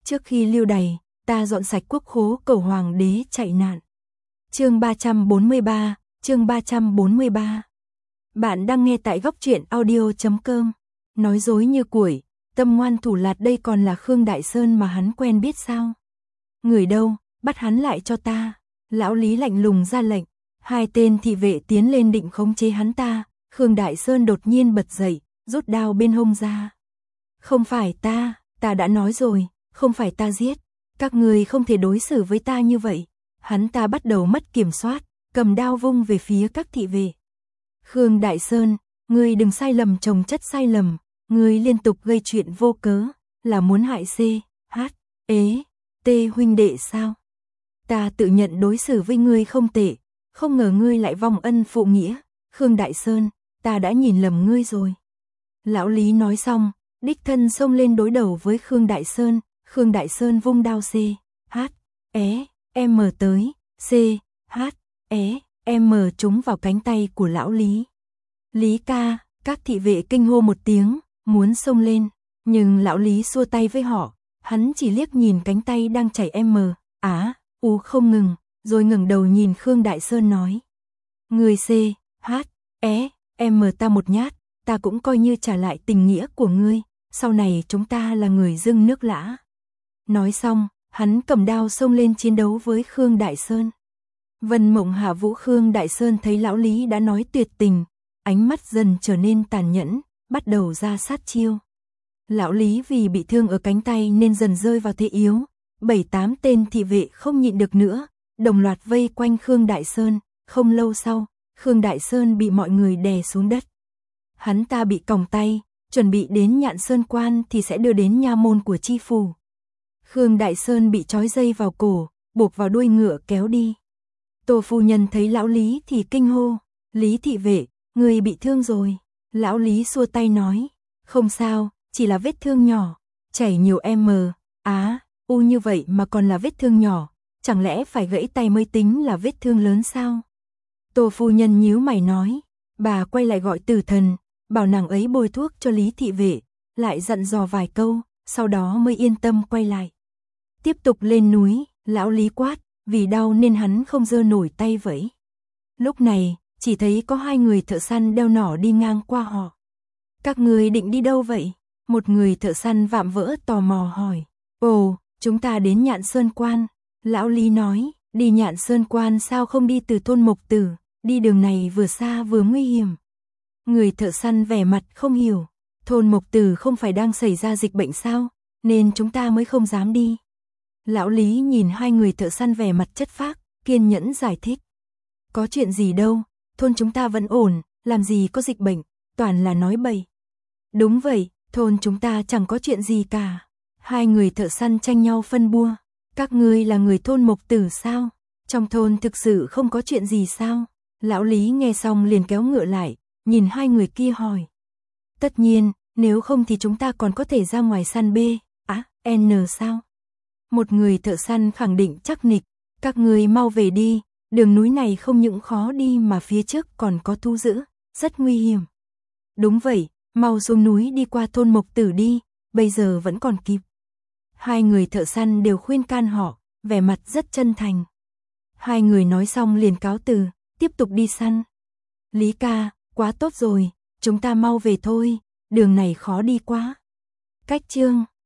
Trước khi lưu đày, ta dọn sạch quốc khố cầu hoàng đế chạy nạn. Chương 343, chương 343. Bạn đang nghe tại góc truyện audio.com. Nói dối như củi, tâm ngoan thủ lạt, đây còn là Khương Đại Sơn mà hắn quen biết sao? Người đâu, bắt hắn lại cho ta. Lão Lý lạnh lùng ra lệnh. Hai tên thị vệ tiến lên định khống chế hắn ta. Khương Đại Sơn đột nhiên bật dậy, rút đao bên hông ra. Không phải ta đã nói rồi, không phải ta giết. Các người không thể đối xử với ta như vậy. Hắn ta bắt đầu mất kiểm soát, cầm đao vung về phía các thị vệ. Khương Đại Sơn, ngươi đừng sai lầm chồng chất sai lầm. Ngươi liên tục gây chuyện vô cớ, là muốn hại C, H, E, T huynh đệ sao? Ta tự nhận đối xử với ngươi không tệ, không ngờ ngươi lại vong ân phụ nghĩa. Khương Đại Sơn, ta đã nhìn lầm ngươi rồi. Lão Lý nói xong, đích thân xông lên đối đầu với Khương Đại Sơn. Khương Đại Sơn vung đao C, H, E, M tới, C, H, E, M trúng vào cánh tay của lão Lý. Lý ca, các thị vệ kinh hô một tiếng, muốn xông lên, nhưng lão Lý xua tay với họ, hắn chỉ liếc nhìn cánh tay đang chảy M, Á, U không ngừng, rồi ngẩng đầu nhìn Khương Đại Sơn nói. Người C, H, E, M ta một nhát, ta cũng coi như trả lại tình nghĩa của ngươi, sau này chúng ta là người dưng nước lã. Nói xong, hắn cầm đao xông lên chiến đấu với Khương Đại Sơn. Vân Mộng Hạ Vũ. Khương Đại Sơn thấy lão Lý đã nói tuyệt tình, ánh mắt dần trở nên tàn nhẫn, bắt đầu ra sát chiêu. Lão Lý vì bị thương ở cánh tay nên dần rơi vào thế yếu, 7-8 tên thị vệ không nhịn được nữa, đồng loạt vây quanh Khương Đại Sơn. Không lâu sau, Khương Đại Sơn bị mọi người đè xuống đất. Hắn ta bị còng tay, chuẩn bị đến Nhạn Sơn Quan thì sẽ đưa đến nha môn của chi phủ. Khương Đại Sơn bị trói dây vào cổ, buộc vào đuôi ngựa kéo đi. Tô phu nhân thấy lão Lý thì kinh hô, Lý thị vệ, người bị thương rồi. Lão Lý xua tay nói, không sao, chỉ là vết thương nhỏ, chảy nhiều M, Á, U như vậy mà còn là vết thương nhỏ, chẳng lẽ phải gãy tay mới tính là vết thương lớn sao? Tô phu nhân nhíu mày nói, bà quay lại gọi Tử Thần, bảo nàng ấy bôi thuốc cho Lý thị vệ, lại dặn dò vài câu, sau đó mới yên tâm quay lại. Tiếp tục lên núi, lão Lý quát, vì đau nên hắn không giơ nổi tay vẫy. Lúc này, chỉ thấy có hai người thợ săn đeo nỏ đi ngang qua họ. Các người định đi đâu vậy? Một người thợ săn vạm vỡ tò mò hỏi. Ồ, chúng ta đến Nhạn Sơn Quan. Lão Lý nói, đi Nhạn Sơn Quan sao không đi từ thôn Mộc Tử, đi đường này vừa xa vừa nguy hiểm. Người thợ săn vẻ mặt không hiểu, thôn Mộc Tử không phải đang xảy ra dịch bệnh sao, nên chúng ta mới không dám đi. Lão Lý nhìn hai người thợ săn vẻ mặt chất phác, kiên nhẫn giải thích. Có chuyện gì đâu, thôn chúng ta vẫn ổn, làm gì có dịch bệnh, toàn là nói bậy. Đúng vậy, thôn chúng ta chẳng có chuyện gì cả. Hai người thợ săn tranh nhau phân bua. Các ngươi là người thôn Mộc Tử sao? Trong thôn thực sự không có chuyện gì sao? Lão Lý nghe xong liền kéo ngựa lại, nhìn hai người kia hỏi. Tất nhiên, nếu không thì chúng ta còn có thể ra ngoài săn B, N sao? Một người thợ săn khẳng định chắc nịch, các người mau về đi, đường núi này không những khó đi mà phía trước còn có thú dữ, rất nguy hiểm. Đúng vậy, mau xuống núi đi qua thôn Mộc Tử đi, bây giờ vẫn còn kịp. Hai người thợ săn đều khuyên can họ, vẻ mặt rất chân thành. Hai người nói xong liền cáo từ, tiếp tục đi săn. Lý ca, quá tốt rồi, chúng ta mau về thôi, đường này khó đi quá. Cách chương